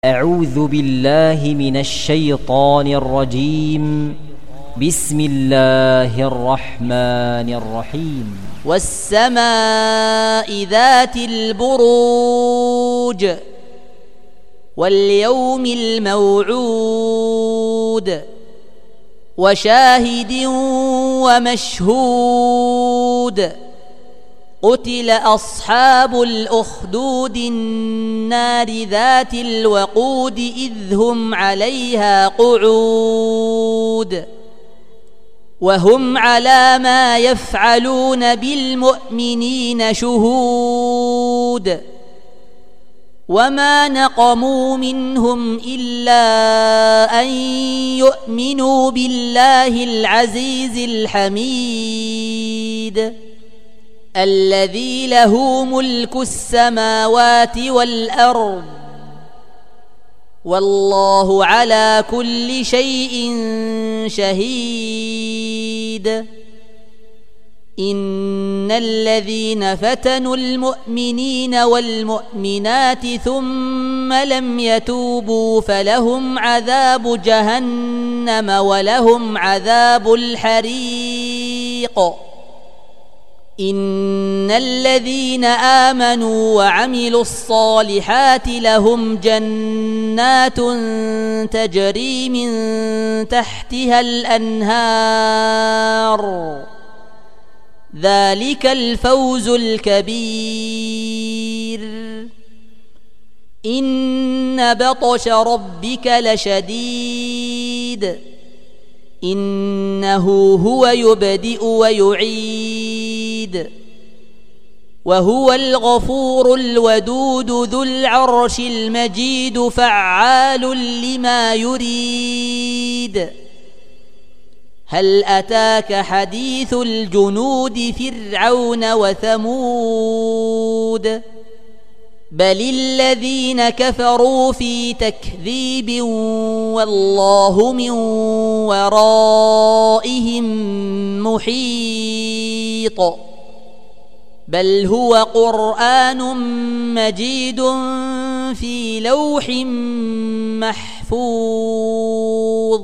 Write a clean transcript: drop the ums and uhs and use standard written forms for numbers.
أعوذ بالله من الشيطان الرجيم. بسم الله الرحمن الرحيم. والسماء ذات البروج واليوم الموعود وشاهد ومشهود. قتل أصحاب الأخدود النار ذات الوقود إذ هم عليها قعود وهم على ما يفعلون بالمؤمنين شهود. وما نقموا منهم إلا أن يؤمنوا بالله العزيز الحميد الذي له ملك السماوات والأرض والله على كل شيء شهيد. إن الذين فتنوا المؤمنين والمؤمنات ثم لم يتوبوا فلهم عذاب جهنم ولهم عذاب الحريق. إن الذين آمنوا وعملوا الصالحات لهم جنات تجري من تحتها الأنهار ذلك الفوز الكبير. إن بطش ربك لشديد إنه هو يبدئ ويعيد وهو الغفور الودود ذو العرش المجيد فعال لما يريد. هل أتاك حديث الجنود فرعون وثمود بل الذين كفروا في تكذيب والله من ورائهم محيط. بل هو قرآن مجيد في لوح محفوظ.